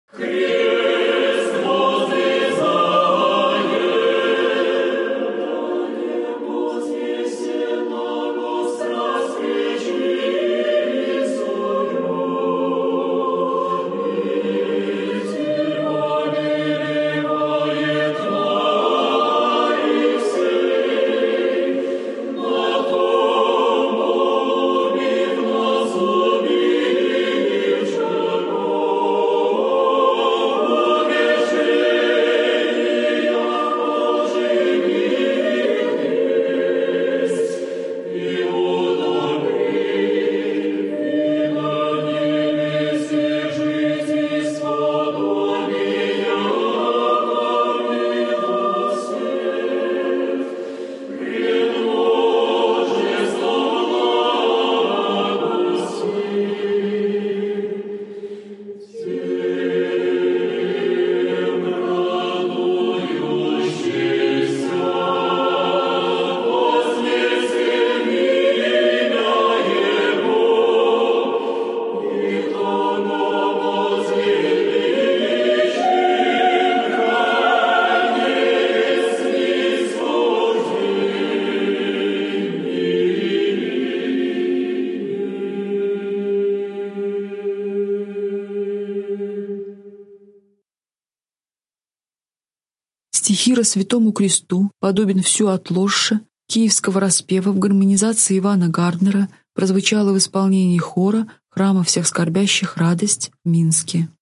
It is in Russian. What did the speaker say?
Стихира Святому Кресту подобен всю отложше киевского распева в гармонизации Ивана Гарднера прозвучала в исполнении хора Храма всех скорбящих радость в Минске.